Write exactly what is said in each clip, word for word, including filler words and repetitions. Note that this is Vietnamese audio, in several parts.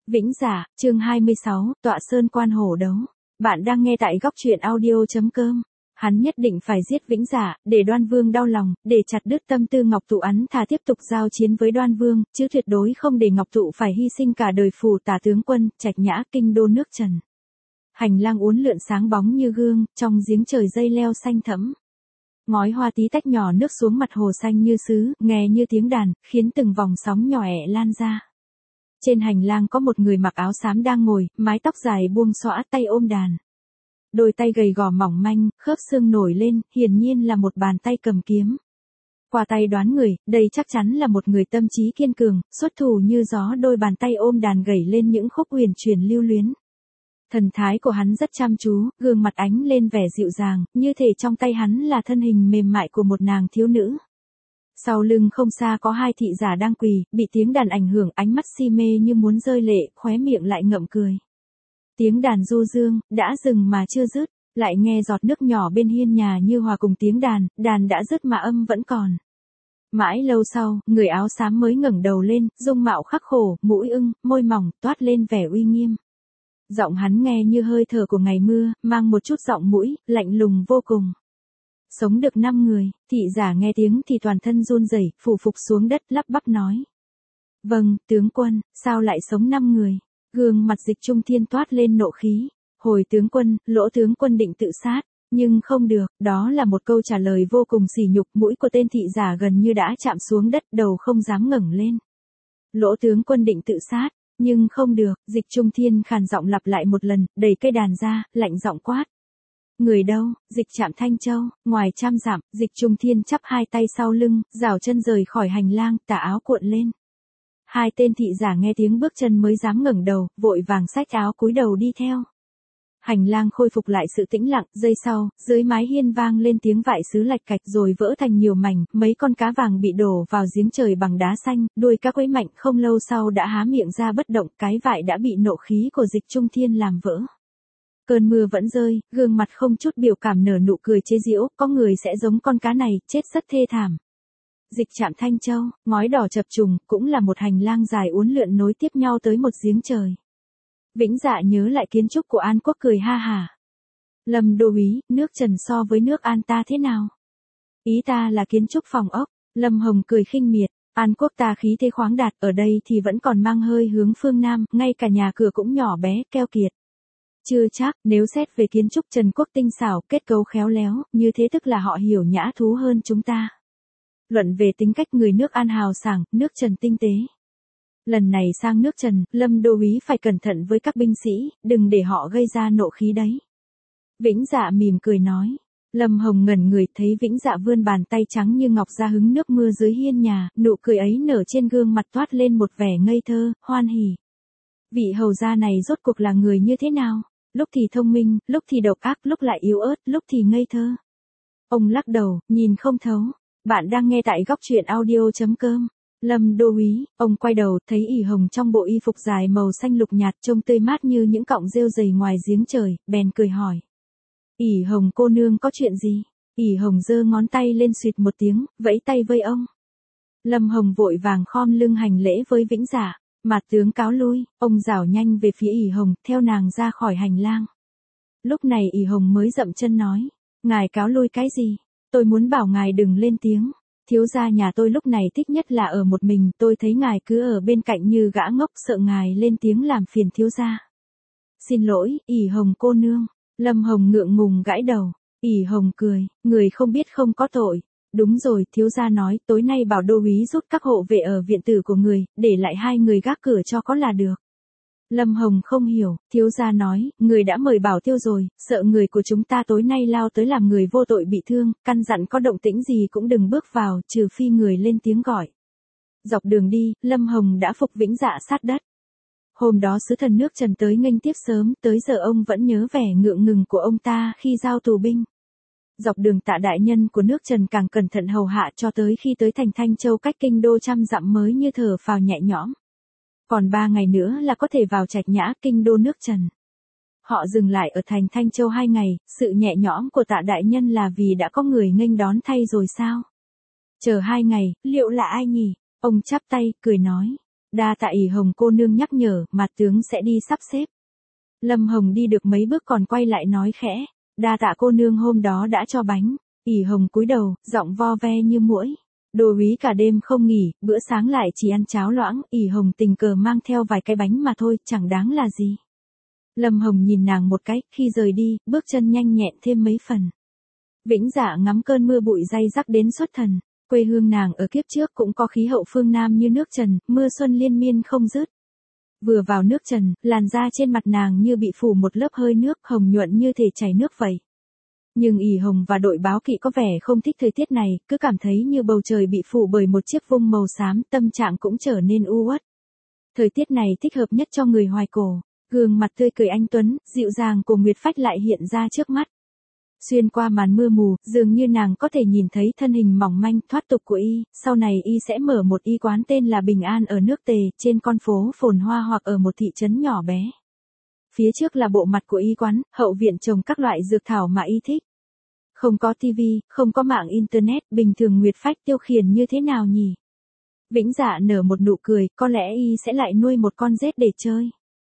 Vĩnh Dạ, chương hai mươi sáu, tọa sơn quan hổ đấu. Bạn đang nghe tại góc truyện audio chấm com. Hắn nhất định phải giết Vĩnh Dạ, để Đoan Vương đau lòng, để chặt đứt tâm tư Ngọc Tụ ắn thà tiếp tục giao chiến với Đoan Vương, chứ tuyệt đối không để Ngọc Tụ phải hy sinh cả đời phù tả tướng quân, Trạch Nhã kinh đô nước Trần. Hành lang uốn lượn sáng bóng như gương, trong giếng trời dây leo xanh thẫm. Ngói hoa tí tách nhỏ nước xuống mặt hồ xanh như sứ, nghe như tiếng đàn, khiến từng vòng sóng nhỏ ẹ lan ra. Trên hành lang có một người mặc áo xám đang ngồi, mái tóc dài buông xõa, tay ôm đàn. Đôi tay gầy gò mỏng manh, khớp xương nổi lên, hiển nhiên là một bàn tay cầm kiếm. Qua tay đoán người, đây chắc chắn là một người tâm trí kiên cường, xuất thủ như gió, đôi bàn tay ôm đàn gảy lên những khúc huyền truyền lưu luyến. Thần thái của hắn rất chăm chú, gương mặt ánh lên vẻ dịu dàng, như thể trong tay hắn là thân hình mềm mại của một nàng thiếu nữ. Sau lưng không xa có hai thị giả đang quỳ, bị tiếng đàn ảnh hưởng, ánh mắt si mê như muốn rơi lệ, khóe miệng lại ngậm cười. Tiếng đàn du dương, đã dừng mà chưa dứt, lại nghe giọt nước nhỏ bên hiên nhà như hòa cùng tiếng đàn, đàn đã dứt mà âm vẫn còn. Mãi lâu sau, người áo xám mới ngẩng đầu lên, dung mạo khắc khổ, mũi ưng, môi mỏng, toát lên vẻ uy nghiêm. Giọng hắn nghe như hơi thở của ngày mưa, mang một chút giọng mũi, lạnh lùng vô cùng. Sống được năm người, thị giả nghe tiếng thì toàn thân run rẩy, phủ phục xuống đất lắp bắp nói. Vâng, tướng quân, sao lại sống năm người? Gương mặt Dịch Trung Thiên toát lên nộ khí. Hồi tướng quân, Lỗ tướng quân định tự sát, nhưng không được, đó là một câu trả lời vô cùng sỉ nhục, mũi của tên thị giả gần như đã chạm xuống đất, đầu không dám ngẩng lên. Lỗ tướng quân định tự sát, nhưng không được, Dịch Trung Thiên khàn giọng lặp lại một lần, đẩy cây đàn ra, lạnh giọng quát. Người đâu? Dịch Trạm Thanh Châu, ngoài trăm dặm, Dịch Trung Thiên chắp hai tay sau lưng, rảo chân rời khỏi hành lang, tà áo cuộn lên. Hai tên thị giả nghe tiếng bước chân mới dám ngẩng đầu, vội vàng xách áo cúi đầu đi theo. Hành lang khôi phục lại sự tĩnh lặng, giây sau, dưới mái hiên vang lên tiếng vại sứ lạch cạch rồi vỡ thành nhiều mảnh, mấy con cá vàng bị đổ vào giếng trời bằng đá xanh, đuôi cá quấy mạnh, không lâu sau đã há miệng ra bất động, cái vại đã bị nộ khí của Dịch Trung Thiên làm vỡ. Cơn mưa vẫn rơi, gương mặt không chút biểu cảm nở nụ cười chế giễu, có người sẽ giống con cá này, chết rất thê thảm. Dịch Trạm Thanh Châu, ngói đỏ chập trùng, cũng là một hành lang dài uốn lượn nối tiếp nhau tới một giếng trời. Vĩnh Dạ nhớ lại kiến trúc của An Quốc cười ha hả. Lâm đô úy, nước Trần so với nước An ta thế nào? Ý ta là kiến trúc phòng ốc. Lâm Hồng cười khinh miệt. An Quốc ta khí thế khoáng đạt, ở đây thì vẫn còn mang hơi hướng phương Nam, ngay cả nhà cửa cũng nhỏ bé, keo kiệt. Chưa chắc, nếu xét về kiến trúc Trần Quốc tinh xảo, kết cấu khéo léo, như thế tức là họ hiểu nhã thú hơn chúng ta. Luận về tính cách người nước An hào sảng, nước Trần tinh tế. Lần này sang nước Trần, Lâm đô úy phải cẩn thận với các binh sĩ, đừng để họ gây ra nộ khí đấy. Vĩnh Dạ mỉm cười nói. Lâm Hồng ngẩn người thấy Vĩnh Dạ vươn bàn tay trắng như ngọc ra hứng nước mưa dưới hiên nhà, nụ cười ấy nở trên gương mặt toát lên một vẻ ngây thơ, hoan hỉ. Vị hầu gia này rốt cuộc là người như thế nào? Lúc thì thông minh, lúc thì độc ác, lúc lại yếu ớt, lúc thì ngây thơ. Ông lắc đầu, nhìn không thấu. Bạn đang nghe tại góc truyện audio chấm com. Lâm đô úy, ông quay đầu, thấy ỷ hồng trong bộ y phục dài màu xanh lục nhạt trông tươi mát như những cọng rêu dày ngoài giếng trời, bèn cười hỏi. ỷ hồng cô nương có chuyện gì? ỷ hồng giơ ngón tay lên xuyệt một tiếng, vẫy tay với ông. Lâm Hồng vội vàng khom lưng hành lễ với Vĩnh Dạ. Mặt tướng cáo lui, ông rảo nhanh về phía ỷ hồng, theo nàng ra khỏi hành lang. Lúc này ỷ hồng mới dậm chân nói. Ngài cáo lui cái gì? Tôi muốn bảo ngài đừng lên tiếng. Thiếu gia nhà tôi lúc này thích nhất là ở một mình, tôi thấy ngài cứ ở bên cạnh như gã ngốc, sợ ngài lên tiếng làm phiền thiếu gia. Xin lỗi, ỷ hồng cô nương. Lâm Hồng ngượng ngùng gãi đầu. ỷ hồng cười, người không biết không có tội. Đúng rồi, thiếu gia nói, tối nay bảo đô úy rút các hộ vệ ở viện tử của người, để lại hai người gác cửa cho có là được. Lâm Hồng không hiểu, thiếu gia nói, người đã mời bảo tiêu rồi, sợ người của chúng ta tối nay lao tới làm người vô tội bị thương, căn dặn có động tĩnh gì cũng đừng bước vào, trừ phi người lên tiếng gọi. Dọc đường đi, Lâm Hồng đã phục Vĩnh Dạ sát đất. Hôm đó sứ thần nước Trần tới nghênh tiếp sớm, tới giờ ông vẫn nhớ vẻ ngượng ngừng của ông ta khi giao tù binh. Dọc đường Tạ đại nhân của nước Trần càng cẩn thận hầu hạ cho tới khi tới thành Thanh Châu cách kinh đô trăm dặm mới như thở phào nhẹ nhõm. Còn ba ngày nữa là có thể vào Trạch Nhã kinh đô nước Trần. Họ dừng lại ở thành Thanh Châu hai ngày, sự nhẹ nhõm của Tạ đại nhân là vì đã có người nghênh đón thay rồi sao? Chờ hai ngày, liệu là ai nhỉ? Ông chắp tay, cười nói. Đa tạ ỷ Hồng cô nương nhắc nhở, Mạt tướng sẽ đi sắp xếp. Lâm Hồng đi được mấy bước còn quay lại nói khẽ, đa tạ cô nương hôm đó đã cho bánh. ỷ Hồng cúi đầu, giọng vo ve như muỗi. Đô úy cả đêm không nghỉ, bữa sáng lại chỉ ăn cháo loãng, ỷ Hồng tình cờ mang theo vài cái bánh mà thôi, chẳng đáng là gì. Lâm Hồng nhìn nàng một cái, khi rời đi, bước chân nhanh nhẹn thêm mấy phần. Vĩnh Dạ ngắm cơn mưa bụi day rắc đến xuất thần, quê hương nàng ở kiếp trước cũng có khí hậu phương Nam như nước Trần, mưa xuân liên miên không dứt. Vừa vào nước Trần, làn da trên mặt nàng như bị phủ một lớp hơi nước, hồng nhuận như thể chảy nước vậy. Nhưng ỷ Hồng và đội báo kỵ có vẻ không thích thời tiết này, cứ cảm thấy như bầu trời bị phủ bởi một chiếc vung màu xám, tâm trạng cũng trở nên u uất. Thời tiết này thích hợp nhất cho người hoài cổ, gương mặt tươi cười anh tuấn, dịu dàng của Nguyệt Phách lại hiện ra trước mắt. Xuyên qua màn mưa mù, dường như nàng có thể nhìn thấy thân hình mỏng manh thoát tục của y, sau này y sẽ mở một y quán tên là Bình An ở nước Tề, trên con phố phồn hoa hoặc ở một thị trấn nhỏ bé. Phía trước là bộ mặt của y quán, hậu viện trồng các loại dược thảo mà y thích. Không có tivi, không có mạng internet, bình thường Nguyệt Phách tiêu khiển như thế nào nhỉ? Vĩnh Dạ nở một nụ cười, có lẽ y sẽ lại nuôi một con rết để chơi.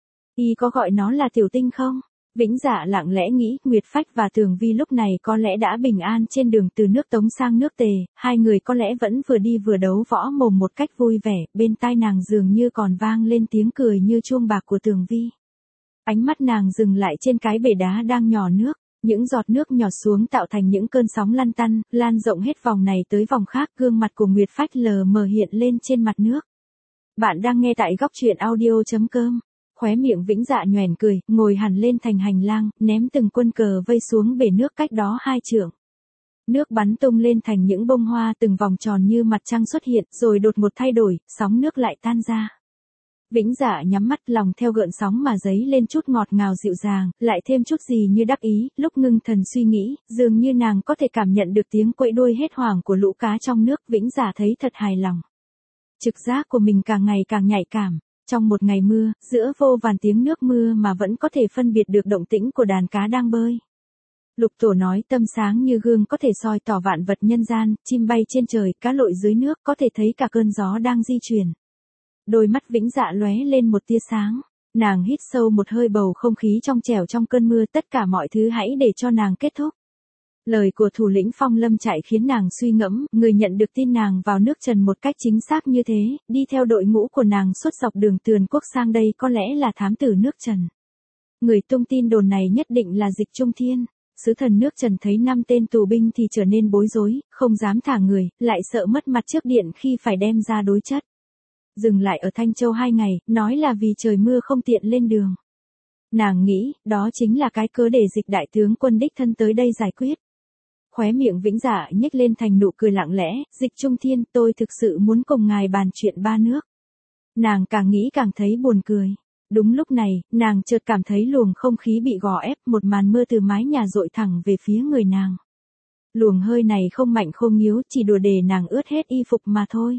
Y có gọi nó là Tiểu Tinh không? Vĩnh Dạ lặng lẽ nghĩ, Nguyệt Phách và Tường Vi lúc này có lẽ đã bình an trên đường từ nước Tống sang nước Tề, hai người có lẽ vẫn vừa đi vừa đấu võ mồm một cách vui vẻ, bên tai nàng dường như còn vang lên tiếng cười như chuông bạc của Tường Vi. Ánh mắt nàng dừng lại trên cái bể đá đang nhỏ nước, những giọt nước nhỏ xuống tạo thành những cơn sóng lăn tăn, lan rộng hết vòng này tới vòng khác, gương mặt của Nguyệt Phách lờ mờ hiện lên trên mặt nước. Bạn đang nghe tại góc truyện audio chấm com. Khóe miệng Vĩnh Dạ nhoẻn cười, ngồi hẳn lên thành hành lang, ném từng quân cờ vây xuống bể nước cách đó hai trượng. Nước bắn tung lên thành những bông hoa, từng vòng tròn như mặt trăng xuất hiện, rồi đột ngột thay đổi, sóng nước lại tan ra. Vĩnh Dạ nhắm mắt, lòng theo gợn sóng mà dấy lên chút ngọt ngào dịu dàng, lại thêm chút gì như đắc ý, lúc ngưng thần suy nghĩ, dường như nàng có thể cảm nhận được tiếng quậy đuôi hết hoảng của lũ cá trong nước, Vĩnh Dạ thấy thật hài lòng. Trực giác của mình càng ngày càng nhạy cảm. Trong một ngày mưa, giữa vô vàn tiếng nước mưa mà vẫn có thể phân biệt được động tĩnh của đàn cá đang bơi. Lục Tổ nói tâm sáng như gương có thể soi tỏ vạn vật nhân gian, chim bay trên trời, cá lội dưới nước có thể thấy cả cơn gió đang di chuyển. Đôi mắt Vĩnh Dạ lóe lên một tia sáng, nàng hít sâu một hơi bầu không khí trong trẻo trong cơn mưa, tất cả mọi thứ hãy để cho nàng kết thúc. Lời của thủ lĩnh Phong Lâm Trại khiến nàng suy ngẫm, người nhận được tin nàng vào nước Trần một cách chính xác như thế, đi theo đội ngũ của nàng suốt dọc đường Tườn Quốc sang đây có lẽ là thám tử nước Trần. Người tung tin đồn này nhất định là Dịch Trung Thiên. Sứ thần nước Trần thấy năm tên tù binh thì trở nên bối rối, không dám thả người, lại sợ mất mặt trước điện khi phải đem ra đối chất. Dừng lại ở Thanh Châu hai ngày, nói là vì trời mưa không tiện lên đường. Nàng nghĩ, đó chính là cái cớ để Dịch đại tướng quân đích thân tới đây giải quyết. Khóe miệng Vĩnh Dạ nhếch lên thành nụ cười lặng lẽ, Dịch Trung Thiên, tôi thực sự muốn cùng ngài bàn chuyện ba nước. Nàng càng nghĩ càng thấy buồn cười. Đúng lúc này, nàng chợt cảm thấy luồng không khí bị gò ép, một màn mưa từ mái nhà dội thẳng về phía người nàng. Luồng hơi này không mạnh không yếu, chỉ đùa để nàng ướt hết y phục mà thôi.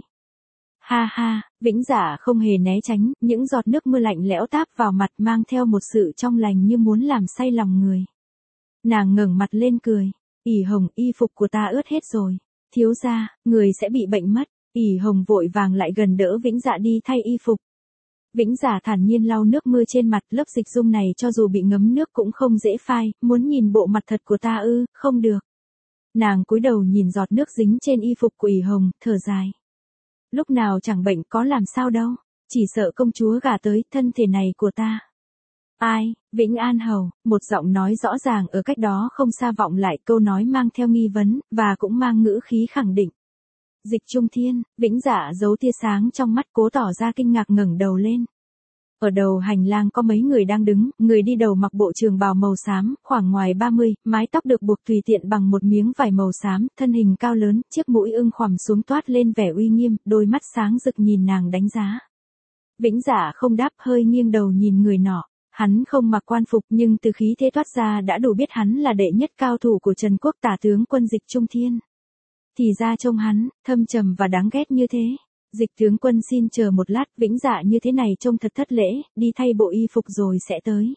Ha ha, Vĩnh Dạ không hề né tránh, những giọt nước mưa lạnh lẽo táp vào mặt mang theo một sự trong lành như muốn làm say lòng người. Nàng ngẩng mặt lên cười. ỷ Hồng, y phục của ta ướt hết rồi. Thiếu gia, người sẽ bị bệnh mất. ỷ Hồng vội vàng lại gần đỡ Vĩnh Dạ đi thay y phục. Vĩnh Dạ thản nhiên lau nước mưa trên mặt, lớp dịch dung này cho dù bị ngấm nước cũng không dễ phai, muốn nhìn bộ mặt thật của ta ư, không được. Nàng cúi đầu nhìn giọt nước dính trên y phục của ỷ Hồng, thở dài. Lúc nào chẳng bệnh có làm sao đâu, chỉ sợ công chúa gả tới thân thể này của ta. Ai, Vĩnh An Hầu, một giọng nói rõ ràng ở cách đó không xa vọng lại, câu nói mang theo nghi vấn, và cũng mang ngữ khí khẳng định. Dịch Trung Thiên, Vĩnh Dạ giấu tia sáng trong mắt, cố tỏ ra kinh ngạc ngẩng đầu lên. Ở đầu hành lang có mấy người đang đứng, người đi đầu mặc bộ trường bào màu xám, khoảng ngoài ba mươi, mái tóc được buộc tùy tiện bằng một miếng vải màu xám, thân hình cao lớn, chiếc mũi ưng khoằm xuống toát lên vẻ uy nghiêm, đôi mắt sáng rực nhìn nàng đánh giá. Vĩnh Dạ không đáp, hơi nghiêng đầu nhìn người nọ. Hắn không mặc quan phục nhưng từ khí thế toát ra đã đủ biết hắn là đệ nhất cao thủ của Trần Quốc, tả tướng quân Dịch Trung Thiên. Thì ra trông hắn, thâm trầm và đáng ghét như thế. Dịch tướng quân xin chờ một lát, Vĩnh Dạ như thế này trông thật thất lễ, đi thay bộ y phục rồi sẽ tới.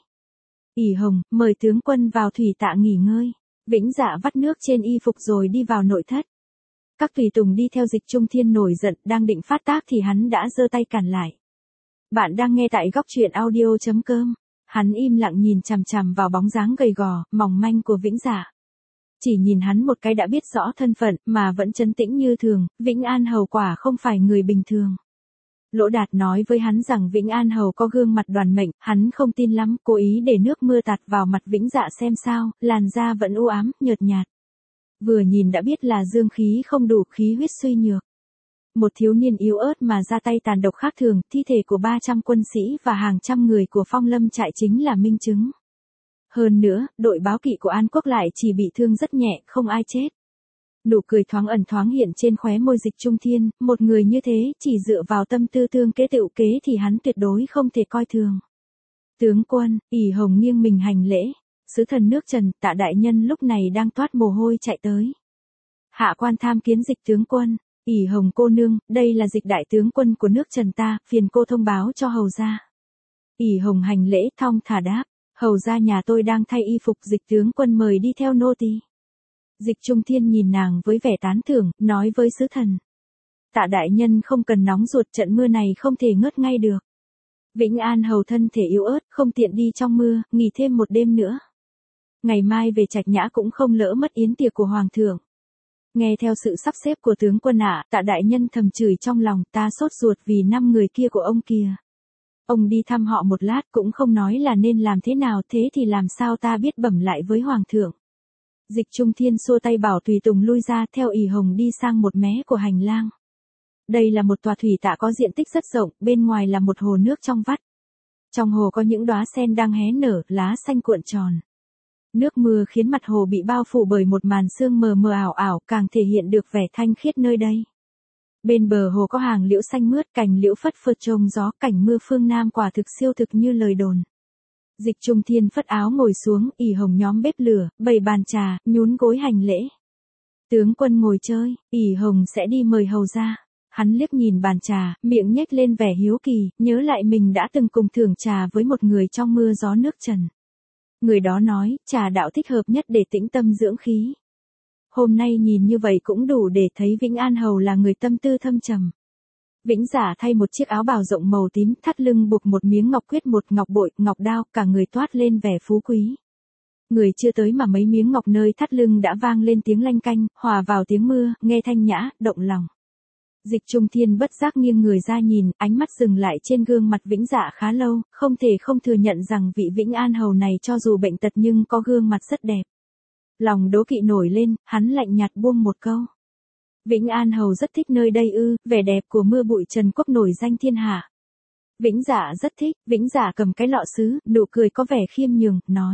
ỷ Hồng, mời tướng quân vào thủy tạ nghỉ ngơi. Vĩnh Dạ vắt nước trên y phục rồi đi vào nội thất. Các tùy tùng đi theo Dịch Trung Thiên nổi giận, đang định phát tác thì hắn đã giơ tay cản lại. Bạn đang nghe tại góc truyện audio chấm com. Hắn im lặng nhìn chằm chằm vào bóng dáng gầy gò, mỏng manh của Vĩnh Dạ. Chỉ nhìn hắn một cái đã biết rõ thân phận, mà vẫn trấn tĩnh như thường, Vĩnh An Hầu quả không phải người bình thường. Lỗ Đạt nói với hắn rằng Vĩnh An Hầu có gương mặt đoan mệnh, hắn không tin lắm, cố ý để nước mưa tạt vào mặt Vĩnh Dạ xem sao, làn da vẫn u ám, nhợt nhạt. Vừa nhìn đã biết là dương khí không đủ, khí huyết suy nhược. Một thiếu niên yếu ớt mà ra tay tàn độc khác thường, thi thể của ba trăm quân sĩ và hàng trăm người của Phong Lâm trại chính là minh chứng. Hơn nữa, đội báo kỵ của An Quốc lại chỉ bị thương rất nhẹ, không ai chết. Nụ cười thoáng ẩn thoáng hiện trên khóe môi Dịch Trung Thiên, một người như thế, chỉ dựa vào tâm tư tương kế tựu kế thì hắn tuyệt đối không thể coi thường. Tướng quân, ỷ Hồng nghiêng mình hành lễ, sứ thần nước Trần, Tạ đại nhân lúc này đang toát mồ hôi chạy tới. Hạ quan tham kiến Dịch tướng quân. ỷ Hồng cô nương, đây là Dịch đại tướng quân của nước Trần ta, phiền cô thông báo cho hầu gia. ỷ Hồng hành lễ thong thả đáp, hầu gia nhà tôi đang thay y phục, Dịch tướng quân mời đi theo nô tỳ. Dịch Trung Thiên nhìn nàng với vẻ tán thưởng, nói với sứ thần. Tạ đại nhân không cần nóng ruột, trận mưa này không thể ngớt ngay được. Vĩnh An Hầu thân thể yếu ớt, không tiện đi trong mưa, nghỉ thêm một đêm nữa. Ngày mai về Trạch Nhã cũng không lỡ mất yến tiệc của hoàng thượng. Nghe theo sự sắp xếp của tướng quân ạ, Tạ đại nhân thầm chửi trong lòng, ta sốt ruột vì năm người kia của ông kìa. Ông đi thăm họ một lát cũng không nói là nên làm thế nào, thế thì làm sao ta biết bẩm lại với hoàng thượng. Dịch Trung Thiên xua tay bảo tùy tùng lui ra, theo ỷ Hồng đi sang một mé của hành lang. Đây là một tòa thủy tạ có diện tích rất rộng, bên ngoài là một hồ nước trong vắt. Trong hồ có những đóa sen đang hé nở, lá xanh cuộn tròn. Nước mưa khiến mặt hồ bị bao phủ bởi một màn sương mờ mờ ảo ảo, càng thể hiện được vẻ thanh khiết nơi đây. Bên bờ hồ có hàng liễu xanh mướt, cành liễu phất phơ trông gió, cảnh mưa phương Nam quả thực siêu thực như lời đồn. Dịch Trung Thiên phất áo ngồi xuống, ỷ Hồng nhóm bếp lửa, bày bàn trà, nhún gối hành lễ. Tướng quân ngồi chơi, ỷ Hồng sẽ đi mời hầu ra. Hắn liếc nhìn bàn trà, miệng nhếch lên vẻ hiếu kỳ, nhớ lại mình đã từng cùng thưởng trà với một người trong mưa gió nước Trần. Người đó nói, trà đạo thích hợp nhất để tĩnh tâm dưỡng khí. Hôm nay nhìn như vậy cũng đủ để thấy Vĩnh An Hầu là người tâm tư thâm trầm. Vĩnh Dạ thay một chiếc áo bào rộng màu tím, thắt lưng buộc một miếng ngọc quyết, một ngọc bội, ngọc đao, cả người toát lên vẻ phú quý. Người chưa tới mà mấy miếng ngọc nơi thắt lưng đã vang lên tiếng lanh canh, hòa vào tiếng mưa, nghe thanh nhã, động lòng. Dịch Trung Thiên bất giác nghiêng người ra nhìn, ánh mắt dừng lại trên gương mặt Vĩnh Dạ khá lâu, không thể không thừa nhận rằng vị Vĩnh An Hầu này cho dù bệnh tật nhưng có gương mặt rất đẹp. Lòng đố kỵ nổi lên, hắn lạnh nhạt buông một câu. Vĩnh An Hầu rất thích nơi đây ư, vẻ đẹp của mưa bụi Trần Quốc nổi danh thiên hạ. Vĩnh Dạ rất thích, Vĩnh Dạ cầm cái lọ sứ, nụ cười có vẻ khiêm nhường, nói.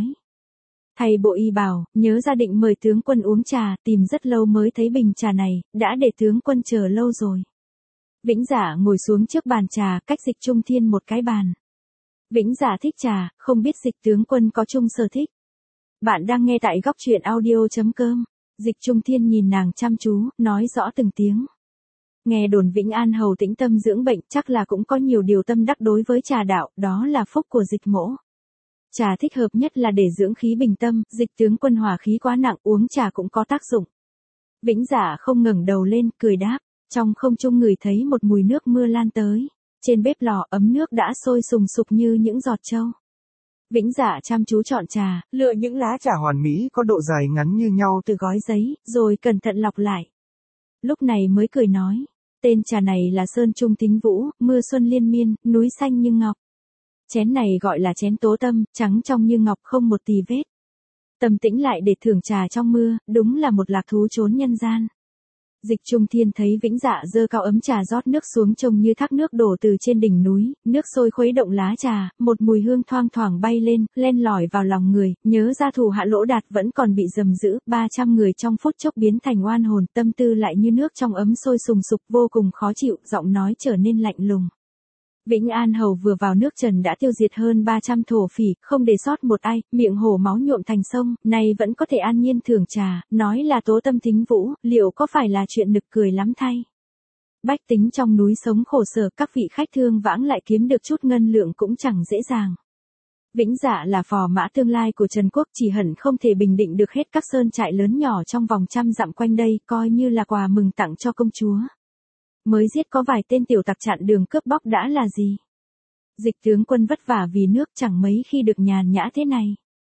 Thầy bộ y bào, nhớ ra định mời tướng quân uống trà, tìm rất lâu mới thấy bình trà này, đã để tướng quân chờ lâu rồi. Vĩnh Dạ ngồi xuống trước bàn trà, cách Dịch Trung Thiên một cái bàn. Vĩnh Dạ thích trà, không biết Dịch tướng quân có chung sở thích. Bạn đang nghe tại góc truyện audio chấm com. Dịch Trung Thiên nhìn nàng chăm chú, nói rõ từng tiếng. Nghe đồn Vĩnh An Hầu tĩnh tâm dưỡng bệnh, chắc là cũng có nhiều điều tâm đắc đối với trà đạo, đó là phúc của Dịch mỗ. Trà thích hợp nhất là để dưỡng khí bình tâm, Dịch tướng quân hỏa khí quá nặng, uống trà cũng có tác dụng. Vĩnh Dạ không ngẩng đầu lên, cười đáp, trong không trung ngửi thấy một mùi nước mưa lan tới. Trên bếp lò ấm nước đã sôi sùng sục như những giọt trâu. Vĩnh Dạ chăm chú chọn trà, lựa những lá trà hoàn mỹ có độ dài ngắn như nhau từ gói giấy, rồi cẩn thận lọc lại. Lúc này mới cười nói, tên trà này là Sơn Trung Thính Vũ, mưa xuân liên miên, núi xanh như ngọc. Chén này gọi là chén tố tâm, trắng trong như ngọc không một tì vết. Tâm tĩnh lại để thưởng trà trong mưa, đúng là một lạc thú trốn nhân gian. Dịch Trung Thiên thấy Vĩnh Dạ giơ cao ấm trà rót nước xuống trông như thác nước đổ từ trên đỉnh núi, nước sôi khuấy động lá trà, một mùi hương thoang thoảng bay lên, len lỏi vào lòng người, nhớ ra thủ hạ Lỗ Đạt vẫn còn bị giầm giữ, ba trăm người trong phút chốc biến thành oan hồn, tâm tư lại như nước trong ấm sôi sùng sục, vô cùng khó chịu, giọng nói trở nên lạnh lùng. Vĩnh An Hầu vừa vào nước Trần đã tiêu diệt hơn ba trăm thổ phỉ, không để sót một ai, miệng hổ máu nhuộm thành sông, nay vẫn có thể an nhiên thưởng trà, nói là tố tâm thính vũ, liệu có phải là chuyện nực cười lắm thay? Bách tính trong núi sống khổ sở, các vị khách thương vãng lại kiếm được chút ngân lượng cũng chẳng dễ dàng. Vĩnh Dạ là phò mã tương lai của Trần Quốc, chỉ hận không thể bình định được hết các sơn trại lớn nhỏ trong vòng trăm dặm quanh đây, coi như là quà mừng tặng cho công chúa. Mới giết có vài tên tiểu tặc chặn đường cướp bóc đã là gì. Dịch tướng quân vất vả vì nước chẳng mấy khi được nhàn nhã thế này.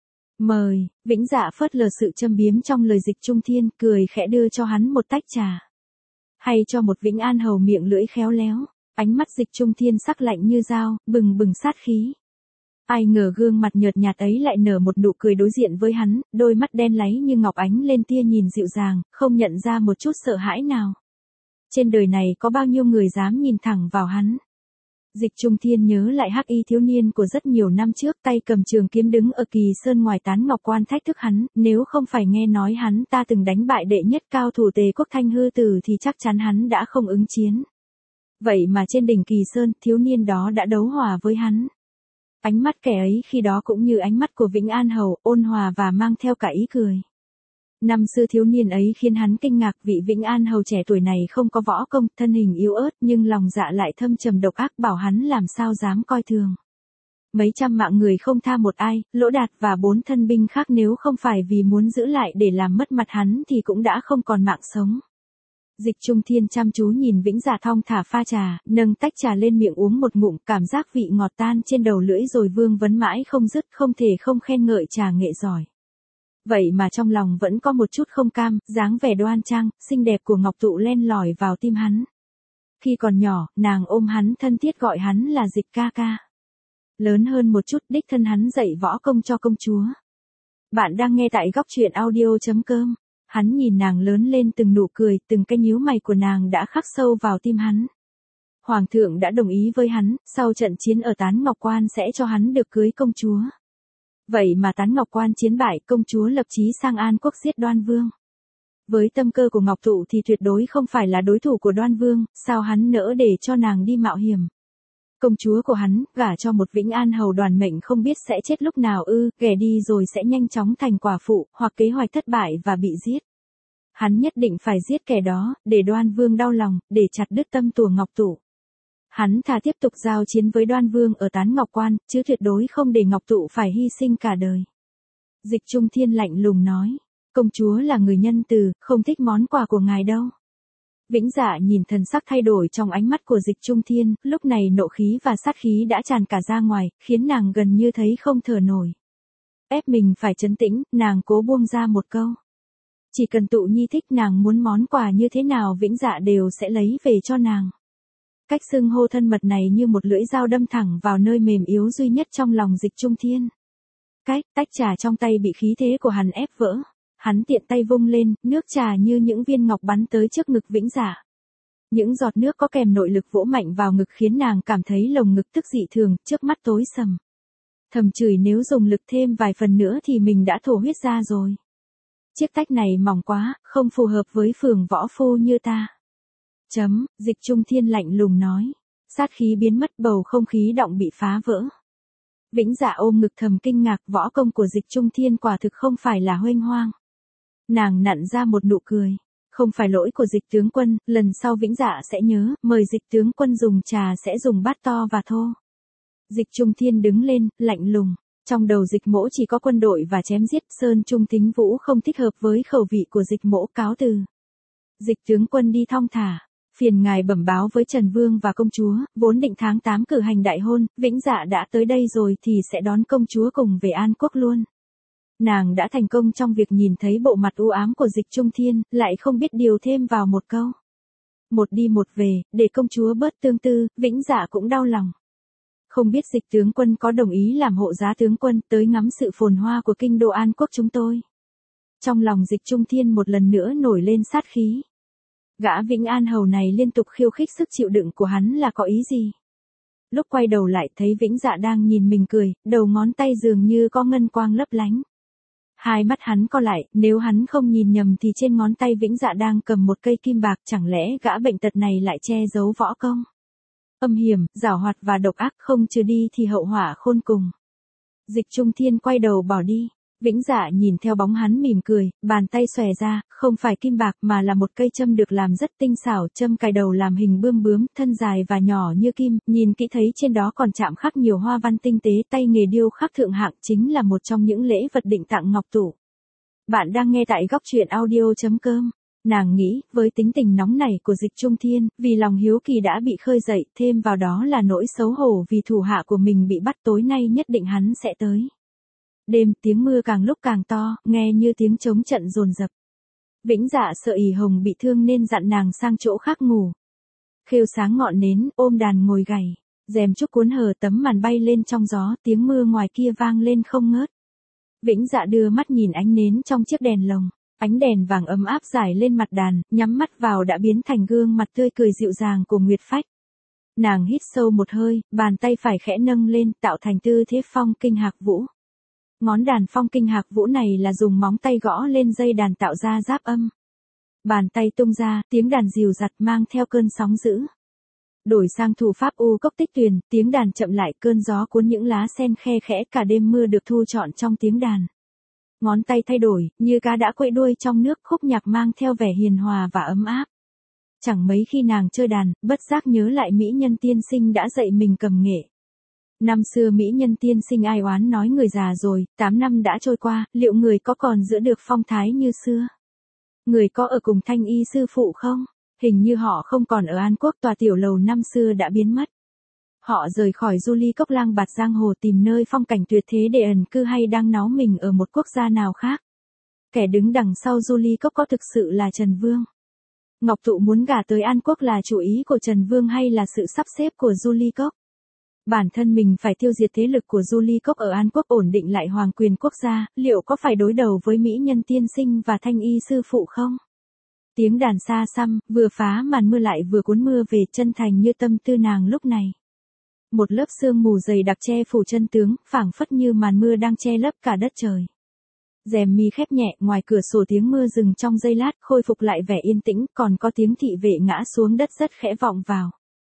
Mời, Vĩnh Dạ phớt lờ sự châm biếm trong lời Dịch Trung Thiên, cười khẽ đưa cho hắn một tách trà. Hay cho một Vĩnh An hầu miệng lưỡi khéo léo, ánh mắt Dịch Trung Thiên sắc lạnh như dao, bừng bừng sát khí. Ai ngờ gương mặt nhợt nhạt ấy lại nở một nụ cười đối diện với hắn, đôi mắt đen láy như ngọc ánh lên tia nhìn dịu dàng, không nhận ra một chút sợ hãi nào. Trên đời này có bao nhiêu người dám nhìn thẳng vào hắn. Dịch Trung Thiên nhớ lại hắc y thiếu niên của rất nhiều năm trước, tay cầm trường kiếm đứng ở Kỳ Sơn ngoài Tán Ngọc Quan thách thức hắn, nếu không phải nghe nói hắn ta từng đánh bại đệ nhất cao thủ Tề Quốc Thanh Hư Tử thì chắc chắn hắn đã không ứng chiến. Vậy mà trên đỉnh Kỳ Sơn, thiếu niên đó đã đấu hòa với hắn. Ánh mắt kẻ ấy khi đó cũng như ánh mắt của Vĩnh An hầu, ôn hòa và mang theo cả ý cười. Năm xưa thiếu niên ấy khiến hắn kinh ngạc, vị Vĩnh An hầu trẻ tuổi này không có võ công, thân hình yếu ớt nhưng lòng dạ lại thâm trầm độc ác, bảo hắn làm sao dám coi thường. Mấy trăm mạng người không tha một ai, Lỗ Đạt và bốn thân binh khác nếu không phải vì muốn giữ lại để làm mất mặt hắn thì cũng đã không còn mạng sống. Dịch Trung Thiên chăm chú nhìn Vĩnh Dạ thong thả pha trà, nâng tách trà lên miệng uống một ngụm, cảm giác vị ngọt tan trên đầu lưỡi rồi vương vấn mãi không dứt, không thể không khen ngợi trà nghệ giỏi. Vậy mà trong lòng vẫn có một chút không cam, dáng vẻ đoan trang, xinh đẹp của Ngọc Tụ len lỏi vào tim hắn. Khi còn nhỏ, nàng ôm hắn thân thiết gọi hắn là Dịch ca ca. Lớn hơn một chút, đích thân hắn dạy võ công cho công chúa. Bạn đang nghe tại góc truyện audio chấm com. Hắn nhìn nàng lớn lên, từng nụ cười, từng cái nhíu mày của nàng đã khắc sâu vào tim hắn. Hoàng thượng đã đồng ý với hắn, sau trận chiến ở Tán Ngọc Quan sẽ cho hắn được cưới công chúa. Vậy mà Tán Ngọc Quan chiến bại, công chúa lập chí sang An Quốc giết Đoan Vương. Với tâm cơ của Ngọc Tụ thì tuyệt đối không phải là đối thủ của Đoan Vương, sao hắn nỡ để cho nàng đi mạo hiểm. Công chúa của hắn, gả cho một Vĩnh An hầu đoàn mệnh không biết sẽ chết lúc nào ư, ghẻ đi rồi sẽ nhanh chóng thành quả phụ, hoặc kế hoạch thất bại và bị giết. Hắn nhất định phải giết kẻ đó, để Đoan Vương đau lòng, để chặt đứt tâm tùa Ngọc Tụ. Hắn thà tiếp tục giao chiến với Đoan Vương ở Tán Ngọc Quan, chứ tuyệt đối không để Ngọc Tụ phải hy sinh cả đời. Dịch Trung Thiên lạnh lùng nói, công chúa là người nhân từ, không thích món quà của ngài đâu. Vĩnh Dạ nhìn thần sắc thay đổi trong ánh mắt của Dịch Trung Thiên, lúc này nộ khí và sát khí đã tràn cả ra ngoài, khiến nàng gần như thấy không thở nổi. Ép mình phải trấn tĩnh, nàng cố buông ra một câu. Chỉ cần Tụ Nhi thích, nàng muốn món quà như thế nào Vĩnh Dạ đều sẽ lấy về cho nàng. Cách xưng hô thân mật này như một lưỡi dao đâm thẳng vào nơi mềm yếu duy nhất trong lòng Dịch Trung Thiên. Cách, tách trà trong tay bị khí thế của hắn ép vỡ. Hắn tiện tay vung lên, nước trà như những viên ngọc bắn tới trước ngực Vĩnh Dạ. Những giọt nước có kèm nội lực vỗ mạnh vào ngực khiến nàng cảm thấy lồng ngực tức dị thường, trước mắt tối sầm. Thầm chửi nếu dùng lực thêm vài phần nữa thì mình đã thổ huyết ra rồi. Chiếc tách này mỏng quá, không phù hợp với phường võ phu như ta. Chấm, Dịch Trung Thiên lạnh lùng nói. Sát khí biến mất, bầu không khí động bị phá vỡ. Vĩnh Dạ ôm ngực thầm kinh ngạc, võ công của Dịch Trung Thiên quả thực không phải là huênh hoang. Nàng nặn ra một nụ cười. Không phải lỗi của Dịch tướng quân, lần sau Vĩnh Dạ sẽ nhớ, mời Dịch tướng quân dùng trà sẽ dùng bát to và thô. Dịch Trung Thiên đứng lên, lạnh lùng. Trong đầu Dịch Mỗ chỉ có quân đội và chém giết, Sơn Trung Thính Vũ không thích hợp với khẩu vị của Dịch Mỗ, cáo từ. Dịch tướng quân đi thong thả. Phiền ngài bẩm báo với Trần Vương và công chúa, vốn định tháng tám cử hành đại hôn, Vĩnh Dạ đã tới đây rồi thì sẽ đón công chúa cùng về An Quốc luôn. Nàng đã thành công trong việc nhìn thấy bộ mặt u ám của Dịch Trung Thiên, lại không biết điều thêm vào một câu. Một đi một về, để công chúa bớt tương tư, Vĩnh Dạ cũng đau lòng. Không biết Dịch tướng quân có đồng ý làm hộ giá tướng quân tới ngắm sự phồn hoa của kinh đô An Quốc chúng tôi. Trong lòng Dịch Trung Thiên một lần nữa nổi lên sát khí. Gã Vĩnh An hầu này liên tục khiêu khích sức chịu đựng của hắn là có ý gì? Lúc quay đầu lại thấy Vĩnh Dạ đang nhìn mình cười, đầu ngón tay dường như có ngân quang lấp lánh. Hai mắt hắn co lại, nếu hắn không nhìn nhầm thì trên ngón tay Vĩnh Dạ đang cầm một cây kim bạc, chẳng lẽ gã bệnh tật này lại che giấu võ công? Âm hiểm, giảo hoạt và độc ác, không trừ đi thì hậu họa khôn cùng. Dịch Trung Thiên quay đầu bỏ đi. Vĩnh Dạ nhìn theo bóng hắn mỉm cười, bàn tay xòe ra, không phải kim bạc mà là một cây châm được làm rất tinh xảo, châm cài đầu làm hình bươm bướm, thân dài và nhỏ như kim, nhìn kỹ thấy trên đó còn chạm khắc nhiều hoa văn tinh tế, tay nghề điêu khắc thượng hạng, chính là một trong những lễ vật định tặng Ngọc Tụ. Bạn đang nghe tại góc truyện audio chấm com. Nàng nghĩ, với tính tình nóng nảy của Dịch Trung Thiên, vì lòng hiếu kỳ đã bị khơi dậy, thêm vào đó là nỗi xấu hổ vì thủ hạ của mình bị bắt, tối nay nhất định hắn sẽ tới. Đêm, tiếng mưa càng lúc càng to, nghe như tiếng trống trận dồn dập. Vĩnh Dạ sợ ỷ Hồng bị thương nên dặn nàng sang chỗ khác ngủ. Khêu sáng ngọn nến, ôm đàn ngồi gảy, rèm trúc cuốn hở tấm màn bay lên trong gió, tiếng mưa ngoài kia vang lên không ngớt. Vĩnh Dạ đưa mắt nhìn ánh nến trong chiếc đèn lồng, ánh đèn vàng ấm áp rải lên mặt đàn, nhắm mắt vào đã biến thành gương mặt tươi cười dịu dàng của Nguyệt Phách. Nàng hít sâu một hơi, bàn tay phải khẽ nâng lên, tạo thành tư thế phong kinh hạc vũ. Ngón đàn phong kinh hạc vũ này là dùng móng tay gõ lên dây đàn tạo ra giáp âm. Bàn tay tung ra, tiếng đàn dìu dặt mang theo cơn sóng dữ. Đổi sang thủ pháp u cốc tích tuyền, tiếng đàn chậm lại, cơn gió cuốn những lá sen khe khẽ, cả đêm mưa được thu trọn trong tiếng đàn. Ngón tay thay đổi, như cá đã quậy đuôi trong nước, khúc nhạc mang theo vẻ hiền hòa và ấm áp. Chẳng mấy khi nàng chơi đàn, bất giác nhớ lại mỹ nhân tiên sinh đã dạy mình cầm nghệ. Năm xưa mỹ nhân tiên sinh ai oán nói người già rồi, tám năm đã trôi qua, liệu người có còn giữ được phong thái như xưa? Người có ở cùng Thanh Y sư phụ không? Hình như họ không còn ở An Quốc, tòa tiểu lầu năm xưa đã biến mất. Họ rời khỏi du ly cốc lang bạt giang hồ tìm nơi phong cảnh tuyệt thế để ẩn cư, hay đang náu mình ở một quốc gia nào khác. Kẻ đứng đằng sau du ly cốc có thực sự là Trần Vương? Ngọc Tụ muốn gả tới An Quốc là chủ ý của Trần Vương hay là sự sắp xếp của du ly cốc? Bản thân mình phải tiêu diệt thế lực của du ly cốc ở An Quốc, ổn định lại hoàng quyền quốc gia, liệu có phải đối đầu với mỹ nhân tiên sinh và Thanh Y sư phụ không? Tiếng đàn xa xăm, vừa phá màn mưa lại vừa cuốn mưa về, chân thành như tâm tư nàng lúc này. Một lớp sương mù dày đặc che phủ chân tướng, phảng phất như màn mưa đang che lấp cả đất trời. Rèm mi khép nhẹ, ngoài cửa sổ tiếng mưa dừng trong giây lát, khôi phục lại vẻ yên tĩnh, còn có tiếng thị vệ ngã xuống đất rất khẽ vọng vào.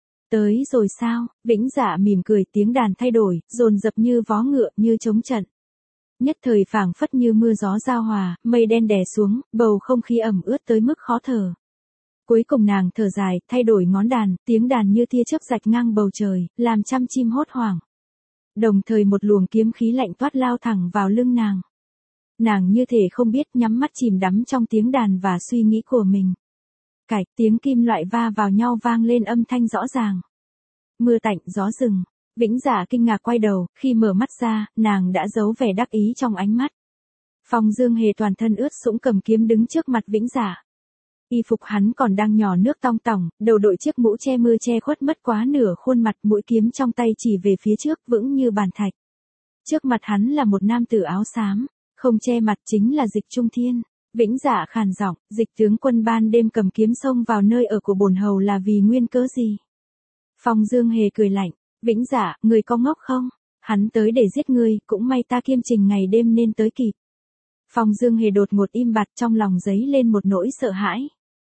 Tới rồi sao? Vĩnh Dạ mỉm cười, tiếng đàn thay đổi, dồn dập như vó ngựa, như trống trận. Nhất thời phảng phất như mưa gió giao hòa, mây đen đè xuống, bầu không khí ẩm ướt tới mức khó thở. Cuối cùng nàng thở dài, thay đổi ngón đàn, tiếng đàn như tia chớp rạch ngang bầu trời, làm trăm chim hốt hoảng. Đồng thời một luồng kiếm khí lạnh toát lao thẳng vào lưng nàng. Nàng như thể không biết, nhắm mắt chìm đắm trong tiếng đàn và suy nghĩ của mình. Cạch, tiếng kim loại va vào nhau vang lên âm thanh rõ ràng. Mưa tạnh, gió rừng. Vĩnh Dạ kinh ngạc quay đầu, khi mở mắt ra, nàng đã giấu vẻ đắc ý trong ánh mắt. Phong Dương Hề toàn thân ướt sũng cầm kiếm đứng trước mặt Vĩnh Dạ. Y phục hắn còn đang nhỏ nước tong tỏng, đầu đội chiếc mũ che mưa che khuất mất quá nửa khuôn mặt, mũi kiếm trong tay chỉ về phía trước, vững như bàn thạch. Trước mặt hắn là một nam tử áo xám, không che mặt, chính là Dịch Trung Thiên. Vĩnh Dạ khàn giọng, Dịch tướng quân ban đêm cầm kiếm xông vào nơi ở của bổn hầu là vì nguyên cớ gì? Phong Dương Hề cười lạnh, Vĩnh Dạ, người có ngốc không? Hắn tới để giết ngươi, cũng may ta kiêm trình ngày đêm nên tới kịp. Phong Dương Hề đột ngột im bặt, trong lòng dấy lên một nỗi sợ hãi.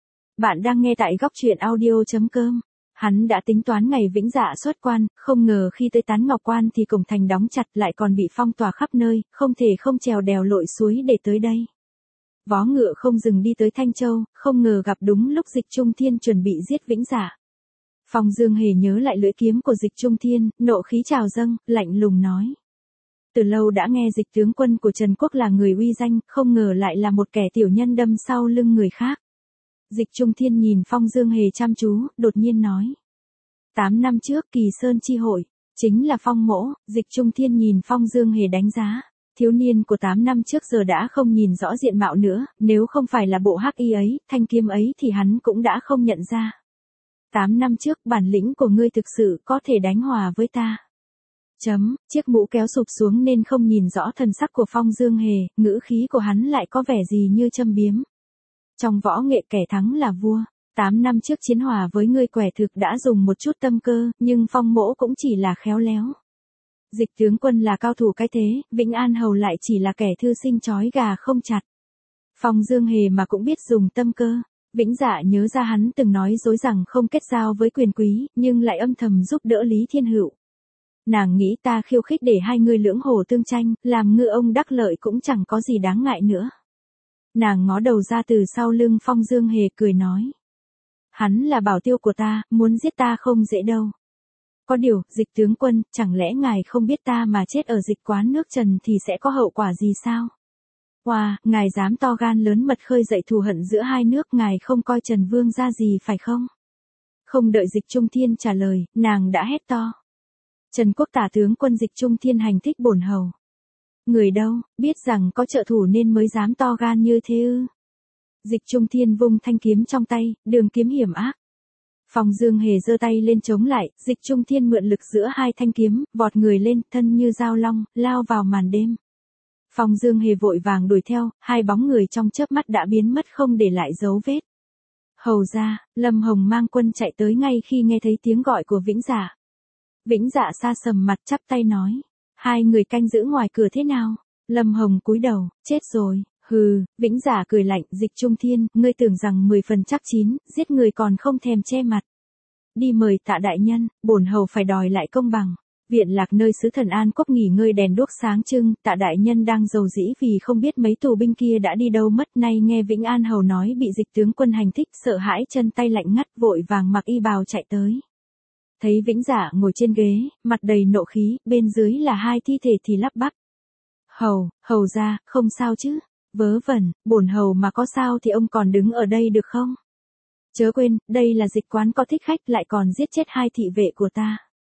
Bạn đang nghe tại góc truyện audio chấm com. Hắn đã tính toán ngày Vĩnh Dạ xuất quan, không ngờ khi tới Tán Ngọc Quan thì cổng thành đóng chặt, lại còn bị phong tỏa khắp nơi, không thể không trèo đèo lội suối để tới đây. Vó ngựa không dừng đi tới Thanh Châu, không ngờ gặp đúng lúc Dịch Trung Thiên chuẩn bị giết Vĩnh Dạ. Phong Dương Hề nhớ lại lưỡi kiếm của Dịch Trung Thiên, nộ khí trào dâng, lạnh lùng nói. Từ lâu đã nghe Dịch tướng quân của Trần Quốc là người uy danh, không ngờ lại là một kẻ tiểu nhân đâm sau lưng người khác. Dịch Trung Thiên nhìn Phong Dương Hề chăm chú, đột nhiên nói. Tám năm trước Kỳ Sơn chi hội, chính là Phong mỗ. Dịch Trung Thiên nhìn Phong Dương Hề đánh giá. Thiếu niên của tám năm trước giờ đã không nhìn rõ diện mạo nữa, nếu không phải là bộ hắc y ấy, thanh kiếm ấy thì hắn cũng đã không nhận ra. Tám năm trước bản lĩnh của ngươi thực sự có thể đánh hòa với ta. Chấm, chiếc mũ kéo sụp xuống nên không nhìn rõ thần sắc của Phong Dương Hề, ngữ khí của hắn lại có vẻ gì như châm biếm. Trong võ nghệ kẻ thắng là vua, tám năm trước chiến hòa với ngươi quẻ thực đã dùng một chút tâm cơ, nhưng Phong mỗ cũng chỉ là khéo léo. Dịch tướng quân là cao thủ cái thế, Vĩnh An hầu lại chỉ là kẻ thư sinh chói gà không chặt. Phong Dương Hề mà cũng biết dùng tâm cơ. Vĩnh Dạ nhớ ra hắn từng nói dối rằng không kết giao với quyền quý, nhưng lại âm thầm giúp đỡ Lý Thiên Hữu. Nàng nghĩ ta khiêu khích để hai người lưỡng hồ tương tranh, làm ngư ông đắc lợi cũng chẳng có gì đáng ngại nữa. Nàng ngó đầu ra từ sau lưng Phong Dương Hề cười nói. Hắn là bảo tiêu của ta, muốn giết ta không dễ đâu. Có điều, Dịch tướng quân, chẳng lẽ ngài không biết ta mà chết ở dịch quán nước Trần thì sẽ có hậu quả gì sao? Wow, ngài dám to gan lớn mật khơi dậy thù hận giữa hai nước, ngài không coi Trần Vương ra gì phải không? Không đợi Dịch Trung Thiên trả lời, nàng đã hét to. Trần Quốc tả tướng quân Dịch Trung Thiên hành thích bổn hầu. Người đâu, biết rằng có trợ thủ nên mới dám to gan như thế ư? Dịch Trung Thiên vung thanh kiếm trong tay, đường kiếm hiểm ác. Phong Dương Hề giơ tay lên chống lại, Dịch Trung Thiên mượn lực giữa hai thanh kiếm, vọt người lên, thân như dao long, lao vào màn đêm. Phong Dương Hề vội vàng đuổi theo, hai bóng người trong chớp mắt đã biến mất không để lại dấu vết. Hầu ra, Lâm Hồng mang quân chạy tới ngay khi nghe thấy tiếng gọi của Vĩnh Dạ. Vĩnh Dạ sa sầm mặt chắp tay nói, hai người canh giữ ngoài cửa thế nào? Lâm Hồng cúi đầu, chết rồi. Hừ, Vĩnh Dạ cười lạnh, Dịch Trung Thiên, ngươi tưởng rằng mười phần chắc chín, giết người còn không thèm che mặt. Đi mời Tạ đại nhân, bổn hầu phải đòi lại công bằng. Viện Lạc nơi xứ Thần An Quốc nghỉ ngơi đèn đuốc sáng trưng, Tạ đại nhân đang rầu rĩ vì không biết mấy tù binh kia đã đi đâu mất, nay nghe Vĩnh An hầu nói bị Dịch tướng quân hành thích, sợ hãi chân tay lạnh ngắt, vội vàng mặc y bào chạy tới. Thấy Vĩnh Dạ ngồi trên ghế, mặt đầy nộ khí, bên dưới là hai thi thể thì lắp bắp. Hầu, hầu ra, không sao chứ? Vớ vẩn, bổn hầu mà có sao thì ông còn đứng ở đây được không? Chớ quên, đây là dịch quán có thích khách, lại còn giết chết hai thị vệ của ta.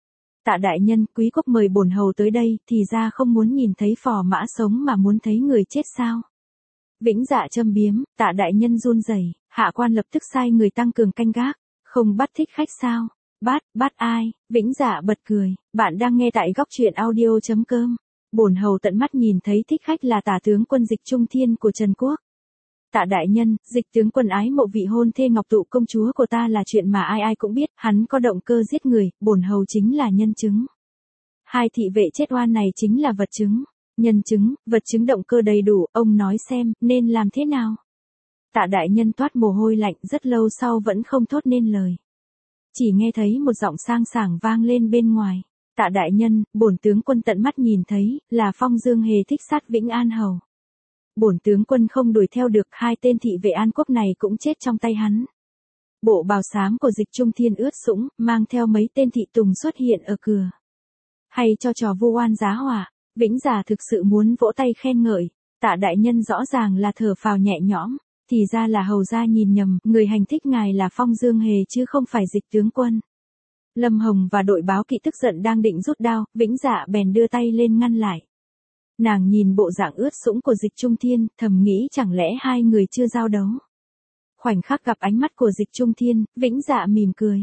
Tạ đại nhân, quý quốc mời bổn hầu tới đây, thì ra không muốn nhìn thấy phò mã sống mà muốn thấy người chết sao? Vĩnh Dạ châm biếm, Tạ đại nhân run rẩy, hạ quan lập tức sai người tăng cường canh gác, không bắt thích khách sao? Bắt, bắt ai? Vĩnh Dạ bật cười, bạn đang nghe tại góc truyện audio chấm com. Bổn hầu tận mắt nhìn thấy thích khách là Tả tướng quân Dịch Trung Thiên của Trần Quốc. Tạ đại nhân, Dịch tướng quân ái mộ vị hôn thê Ngọc Tụ công chúa của ta là chuyện mà ai ai cũng biết, hắn có động cơ giết người, bổn hầu chính là nhân chứng. Hai thị vệ chết oan này chính là vật chứng, nhân chứng, vật chứng động cơ đầy đủ, ông nói xem, nên làm thế nào? Tạ đại nhân toát mồ hôi lạnh, rất lâu sau vẫn không thốt nên lời. Chỉ nghe thấy một giọng sang sảng vang lên bên ngoài. Tạ đại nhân, bổn tướng quân tận mắt nhìn thấy, là Phong Dương Hề thích sát Vĩnh An hầu. Bổn tướng quân không đuổi theo được, hai tên thị vệ An Quốc này cũng chết trong tay hắn. Bộ bào xám của Dịch Trung Thiên ướt sũng, mang theo mấy tên thị tùng xuất hiện ở cửa. Hay cho trò vu oan giá họa, Vĩnh Dạ thực sự muốn vỗ tay khen ngợi. Tạ đại nhân rõ ràng là thở phào nhẹ nhõm, thì ra là hầu gia nhìn nhầm, người hành thích ngài là Phong Dương Hề chứ không phải Dịch tướng quân. Lâm Hồng và đội báo kỵ tức giận đang định rút đao, Vĩnh Dạ bèn đưa tay lên ngăn lại. Nàng nhìn bộ dạng ướt sũng của Dịch Trung Thiên, thầm nghĩ chẳng lẽ hai người chưa giao đấu. Khoảnh khắc gặp ánh mắt của Dịch Trung Thiên, Vĩnh Dạ mỉm cười.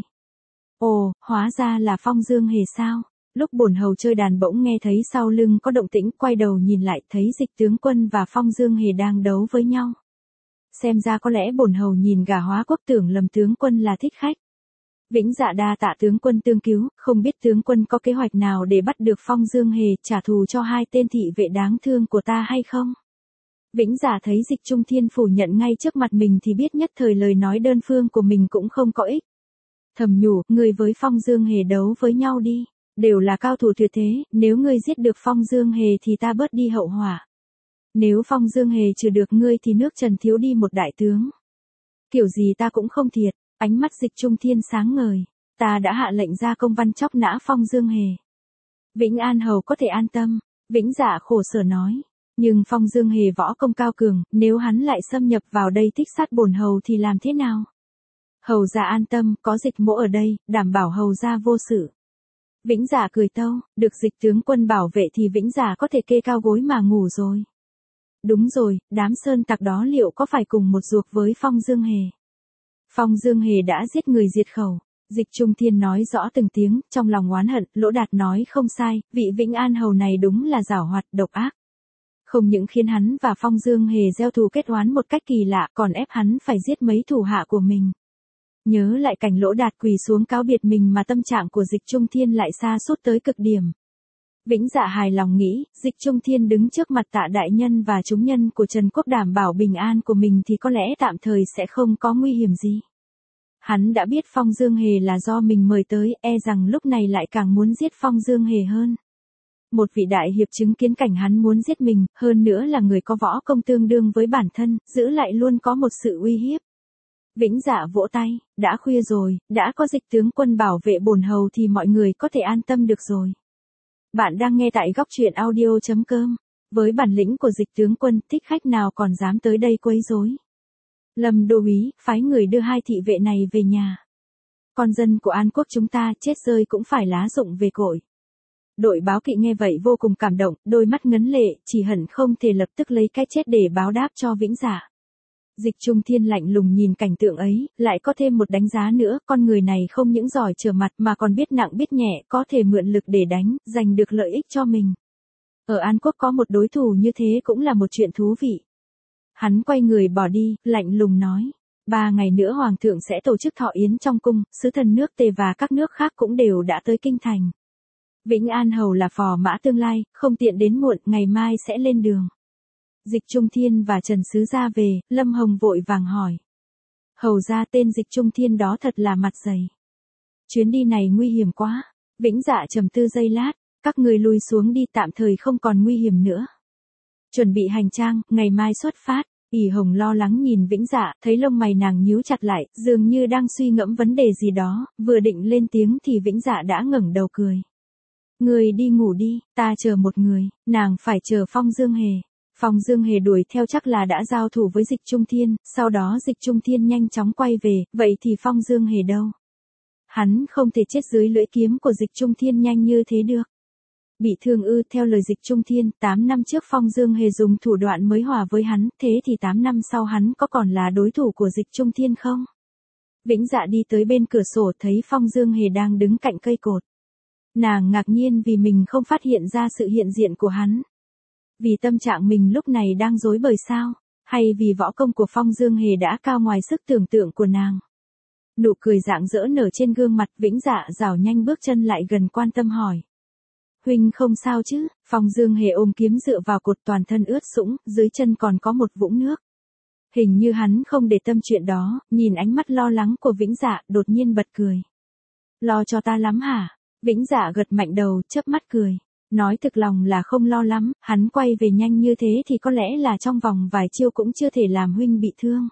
Ồ, hóa ra là Phong Dương Hề sao? Lúc bổn hầu chơi đàn bỗng nghe thấy sau lưng có động tĩnh, quay đầu nhìn lại thấy Dịch tướng quân và Phong Dương Hề đang đấu với nhau. Xem ra có lẽ bổn hầu nhìn gà hóa quốc, tưởng lầm tướng quân là thích khách. Vĩnh Dạ đa tạ tướng quân tương cứu, không biết tướng quân có kế hoạch nào để bắt được Phong Dương Hề, trả thù cho hai tên thị vệ đáng thương của ta hay không? Vĩnh Dạ thấy Dịch Trung Thiên phủ nhận ngay trước mặt mình thì biết nhất thời lời nói đơn phương của mình cũng không có ích. Thầm nhủ, ngươi với Phong Dương Hề đấu với nhau đi, đều là cao thủ tuyệt thế, nếu ngươi giết được Phong Dương Hề thì ta bớt đi hậu họa. Nếu Phong Dương Hề trừ được ngươi thì nước Trần thiếu đi một đại tướng. Kiểu gì ta cũng không thiệt. Ánh mắt Dịch Trung Thiên sáng ngời, ta đã hạ lệnh ra công văn chóc nã Phong Dương Hề. Vĩnh An hầu có thể an tâm, Vĩnh Dạ khổ sở nói, nhưng Phong Dương Hề võ công cao cường, nếu hắn lại xâm nhập vào đây thích sát bổn hầu thì làm thế nào? Hầu gia an tâm, có Dịch mỗ ở đây, đảm bảo hầu gia vô sự. Vĩnh Dạ cười tâu, được Dịch tướng quân bảo vệ thì Vĩnh Dạ có thể kê cao gối mà ngủ rồi. Đúng rồi, đám sơn tặc đó liệu có phải cùng một ruột với Phong Dương Hề? Phong Dương Hề đã giết người diệt khẩu. Dịch Trung Thiên nói rõ từng tiếng, trong lòng oán hận, Lỗ Đạt nói không sai, vị Vĩnh An hầu này đúng là giảo hoạt, độc ác. Không những khiến hắn và Phong Dương Hề gieo thù kết oán một cách kỳ lạ, còn ép hắn phải giết mấy thủ hạ của mình. Nhớ lại cảnh Lỗ Đạt quỳ xuống cáo biệt mình mà tâm trạng của Dịch Trung Thiên lại sa sút tới cực điểm. Vĩnh Dạ hài lòng nghĩ, Dịch Trung Thiên đứng trước mặt Tạ đại nhân và chúng nhân của Trần Quốc đảm bảo bình an của mình thì có lẽ tạm thời sẽ không có nguy hiểm gì. Hắn đã biết Phong Dương Hề là do mình mời tới, e rằng lúc này lại càng muốn giết Phong Dương Hề hơn. Một vị đại hiệp chứng kiến cảnh hắn muốn giết mình, hơn nữa là người có võ công tương đương với bản thân, giữ lại luôn có một sự uy hiếp. Vĩnh Dạ vỗ tay, đã khuya rồi, đã có Dịch tướng quân bảo vệ bổn hầu thì mọi người có thể an tâm được rồi. Bạn đang nghe tại góc truyện audio chấm com. Với bản lĩnh của Dịch tướng quân, thích khách nào còn dám tới đây quấy rối. Lâm đô úy, phái người đưa hai thị vệ này về nhà. Con dân của An Quốc chúng ta chết rơi cũng phải lá rụng về cội. Đội báo kỵ nghe vậy vô cùng cảm động, đôi mắt ngấn lệ, chỉ hận không thể lập tức lấy cái chết để báo đáp cho Vĩnh Dạ. Dịch Trung Thiên lạnh lùng nhìn cảnh tượng ấy, lại có thêm một đánh giá nữa, con người này không những giỏi trở mặt mà còn biết nặng biết nhẹ, có thể mượn lực để đánh, giành được lợi ích cho mình. Ở An Quốc có một đối thủ như thế cũng là một chuyện thú vị. Hắn quay người bỏ đi, lạnh lùng nói. Ba ngày nữa Hoàng thượng sẽ tổ chức thọ yến trong cung, sứ thần nước Tề và các nước khác cũng đều đã tới kinh thành. Vĩnh An Hầu là phò mã tương lai, không tiện đến muộn, ngày mai sẽ lên đường. Dịch Trung Thiên và Trần Sứ ra về, Lâm Hồng vội vàng hỏi. Hầu ra tên Dịch Trung Thiên đó thật là mặt dày. Chuyến đi này nguy hiểm quá. Vĩnh Dạ trầm tư giây lát, các người lùi xuống đi, tạm thời không còn nguy hiểm nữa. Chuẩn bị hành trang, ngày mai xuất phát. ỉ Hồng lo lắng nhìn Vĩnh Dạ, thấy lông mày nàng nhíu chặt lại, dường như đang suy ngẫm vấn đề gì đó, vừa định lên tiếng thì Vĩnh Dạ đã ngẩng đầu cười. Người đi ngủ đi, ta chờ một người, nàng phải chờ Phong Dương Hề. Phong Dương Hề đuổi theo chắc là đã giao thủ với Dịch Trung Thiên, sau đó Dịch Trung Thiên nhanh chóng quay về, vậy thì Phong Dương Hề đâu? Hắn không thể chết dưới lưỡi kiếm của Dịch Trung Thiên nhanh như thế được. Bị thương ư? Theo lời Dịch Trung Thiên, tám năm trước Phong Dương Hề dùng thủ đoạn mới hòa với hắn, thế thì tám năm sau hắn có còn là đối thủ của Dịch Trung Thiên không? Vĩnh Dạ đi tới bên cửa sổ thấy Phong Dương Hề đang đứng cạnh cây cột. Nàng ngạc nhiên vì mình không phát hiện ra sự hiện diện của hắn. Vì tâm trạng mình lúc này đang rối bời sao? Hay vì võ công của Phong Dương Hề đã cao ngoài sức tưởng tượng của nàng? Nụ cười rạng rỡ nở trên gương mặt, Vĩnh Dạ rảo nhanh bước chân lại gần quan tâm hỏi. Huynh không sao chứ? Phong Dương Hề ôm kiếm dựa vào cột, toàn thân ướt sũng, dưới chân còn có một vũng nước. Hình như hắn không để tâm chuyện đó, nhìn ánh mắt lo lắng của Vĩnh Dạ, đột nhiên bật cười. Lo cho ta lắm hả? Vĩnh Dạ gật mạnh đầu, chớp mắt cười. Nói thực lòng là không lo lắm, hắn quay về nhanh như thế thì có lẽ là trong vòng vài chiêu cũng chưa thể làm huynh bị thương.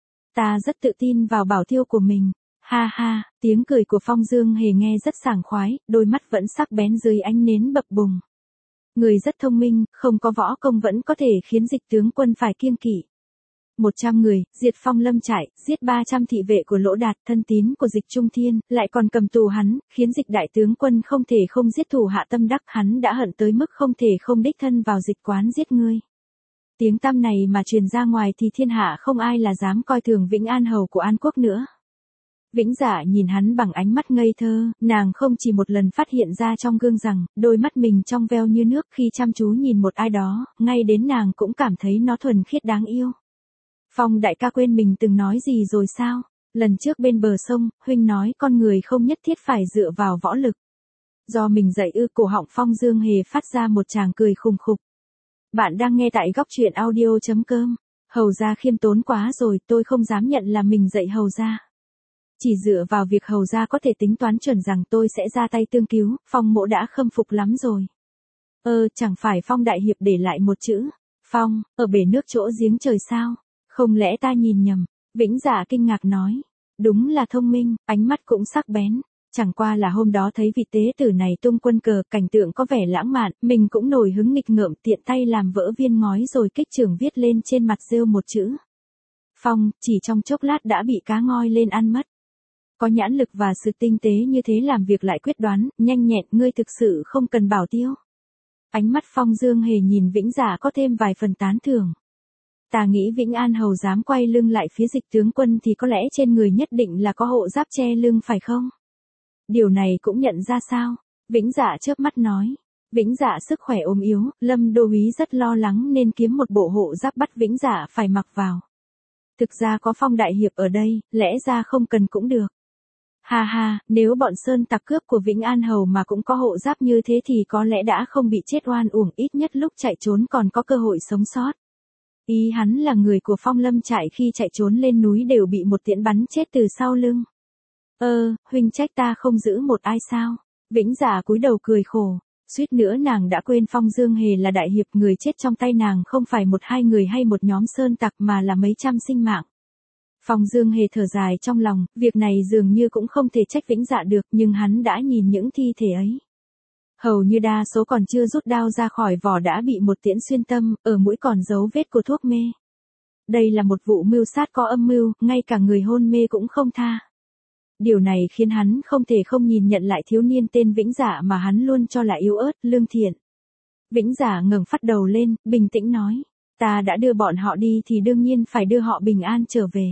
Ta rất tự tin vào bảo tiêu của mình. Ha ha, tiếng cười của Phong Dương Hề nghe rất sảng khoái, đôi mắt vẫn sắc bén dưới ánh nến bập bùng. Người rất thông minh, không có võ công vẫn có thể khiến Dịch tướng quân phải kiêng kỵ. một trăm người, diệt Phong Lâm trại, giết ba trăm thị vệ của Lỗ Đạt, thân tín của Dịch Trung Thiên, lại còn cầm tù hắn, khiến Dịch đại tướng quân không thể không giết thủ hạ tâm đắc, hắn đã hận tới mức không thể không đích thân vào Dịch quán giết ngươi. Tiếng tăm này mà truyền ra ngoài thì thiên hạ không ai là dám coi thường Vĩnh An Hầu của An Quốc nữa. Vĩnh Dạ nhìn hắn bằng ánh mắt ngây thơ, nàng không chỉ một lần phát hiện ra trong gương rằng, đôi mắt mình trong veo như nước khi chăm chú nhìn một ai đó, ngay đến nàng cũng cảm thấy nó thuần khiết đáng yêu. Phong đại ca quên mình từng nói gì rồi sao? Lần trước bên bờ sông, huynh nói con người không nhất thiết phải dựa vào võ lực. Do mình dạy ư? Cổ họng Phong Dương Hề phát ra một tràng cười khùng khục. Bạn đang nghe tại góc truyện audio chấm com. Hầu gia khiêm tốn quá rồi, tôi không dám nhận là mình dạy hầu gia. Chỉ dựa vào việc hầu gia có thể tính toán chuẩn rằng tôi sẽ ra tay tương cứu, Phong mỗ đã khâm phục lắm rồi. Ơ, chẳng phải Phong đại hiệp để lại một chữ, Phong, ở bể nước chỗ giếng trời sao? Không lẽ ta nhìn nhầm? Vĩnh Dạ kinh ngạc nói. Đúng là thông minh, ánh mắt cũng sắc bén. Chẳng qua là hôm đó thấy vị tế tử này tung quân cờ, cảnh tượng có vẻ lãng mạn, mình cũng nổi hứng nghịch ngợm, tiện tay làm vỡ viên ngói rồi kích chưởng viết lên trên mặt rêu một chữ. Phong, chỉ trong chốc lát đã bị cá ngoi lên ăn mất. Có nhãn lực và sự tinh tế như thế làm việc lại quyết đoán, nhanh nhẹn, ngươi thực sự không cần bảo tiêu. Ánh mắt Phong Dương Hề nhìn Vĩnh Dạ có thêm vài phần tán thưởng. Ta nghĩ Vĩnh An Hầu dám quay lưng lại phía Dịch tướng quân thì có lẽ trên người nhất định là có hộ giáp che lưng phải không? Điều này cũng nhận ra sao? Vĩnh Dạ chớp mắt nói. Vĩnh Dạ sức khỏe ốm yếu, Lâm đô úy rất lo lắng nên kiếm một bộ hộ giáp bắt Vĩnh Dạ phải mặc vào. Thực ra có Phong đại hiệp ở đây, lẽ ra không cần cũng được. Ha ha, nếu bọn sơn tặc cướp của Vĩnh An Hầu mà cũng có hộ giáp như thế thì có lẽ đã không bị chết oan uổng, ít nhất lúc chạy trốn còn có cơ hội sống sót. Ý hắn là người của Phong Lâm trại khi chạy trốn lên núi đều bị một tiễn bắn chết từ sau lưng. Ơ, huynh trách ta không giữ một ai sao? Vĩnh Dạ cúi đầu cười khổ. Suýt nữa nàng đã quên Phong Dương Hề là đại hiệp, người chết trong tay nàng không phải một hai người hay một nhóm sơn tặc mà là mấy trăm sinh mạng. Phong Dương Hề thở dài trong lòng, việc này dường như cũng không thể trách Vĩnh Dạ được, nhưng hắn đã nhìn những thi thể ấy. Hầu như đa số còn chưa rút đao ra khỏi vỏ đã bị một tiễn xuyên tâm, ở mũi còn dấu vết của thuốc mê. Đây là một vụ mưu sát có âm mưu, ngay cả người hôn mê cũng không tha. Điều này khiến hắn không thể không nhìn nhận lại thiếu niên tên Vĩnh Dạ mà hắn luôn cho là yếu ớt, lương thiện. Vĩnh Dạ ngẩng phát đầu lên, bình tĩnh nói, ta đã đưa bọn họ đi thì đương nhiên phải đưa họ bình an trở về.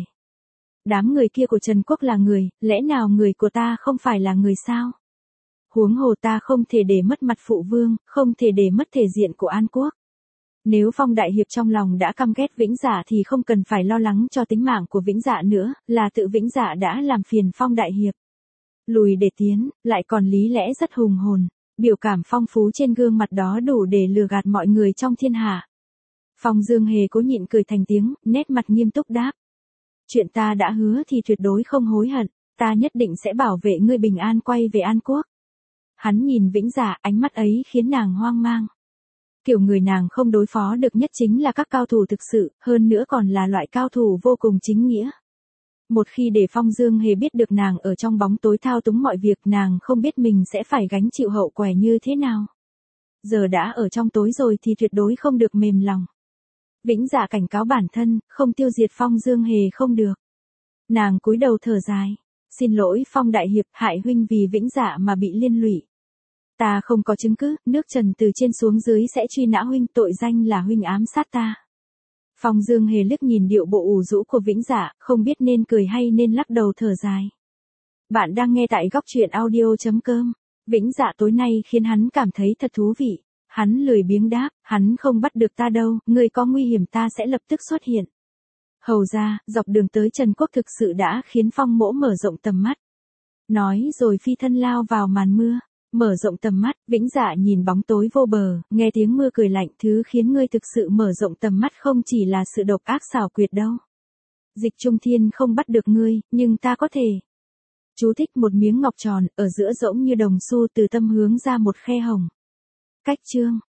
Đám người kia của Trần Quốc là người, lẽ nào người của ta không phải là người sao? Huống hồ ta không thể để mất mặt phụ vương, không thể để mất thể diện của An Quốc. Nếu Phong đại hiệp trong lòng đã căm ghét Vĩnh Dạ thì không cần phải lo lắng cho tính mạng của Vĩnh Dạ nữa, là tự Vĩnh Dạ đã làm phiền Phong đại hiệp. Lùi để tiến, lại còn lý lẽ rất hùng hồn, biểu cảm phong phú trên gương mặt đó đủ để lừa gạt mọi người trong thiên hạ. Phong Dương Hề cố nhịn cười thành tiếng, nét mặt nghiêm túc đáp. Chuyện ta đã hứa thì tuyệt đối không hối hận, ta nhất định sẽ bảo vệ ngươi bình an quay về An Quốc. Hắn nhìn Vĩnh Dạ, ánh mắt ấy khiến nàng hoang mang. Kiểu người nàng không đối phó được nhất chính là các cao thủ thực sự, hơn nữa còn là loại cao thủ vô cùng chính nghĩa. Một khi để Phong Dương Hề biết được nàng ở trong bóng tối thao túng mọi việc, nàng không biết mình sẽ phải gánh chịu hậu quả như thế nào. Giờ đã ở trong tối rồi thì tuyệt đối không được mềm lòng. Vĩnh Dạ cảnh cáo bản thân, không tiêu diệt Phong Dương Hề không được. Nàng cúi đầu thở dài. Xin lỗi Phong đại hiệp, hại huynh vì Vĩnh Dạ mà bị liên lụy. Ta không có chứng cứ, nước Trần từ trên xuống dưới sẽ truy nã huynh, tội danh là huynh ám sát ta. Phong Dương Hề liếc nhìn điệu bộ ủ rũ của Vĩnh Dạ, không biết nên cười hay nên lắc đầu thở dài. Bạn đang nghe tại góc truyện audio chấm com. Vĩnh Dạ tối nay khiến hắn cảm thấy thật thú vị. Hắn lười biếng đáp, hắn không bắt được ta đâu, người có nguy hiểm ta sẽ lập tức xuất hiện. Hầu ra, dọc đường tới Trần Quốc thực sự đã khiến Phong Mỗ mở rộng tầm mắt. Nói rồi phi thân lao vào màn mưa. Mở rộng tầm mắt, Vĩnh Dạ nhìn bóng tối vô bờ, nghe tiếng mưa cười lạnh, thứ khiến ngươi thực sự mở rộng tầm mắt không chỉ là sự độc ác xảo quyệt đâu. Dịch Trung Thiên không bắt được ngươi, nhưng ta có thể. Chú thích một miếng ngọc tròn, ở giữa rỗng như đồng xu từ tâm hướng ra một khe hồng. Cách chương.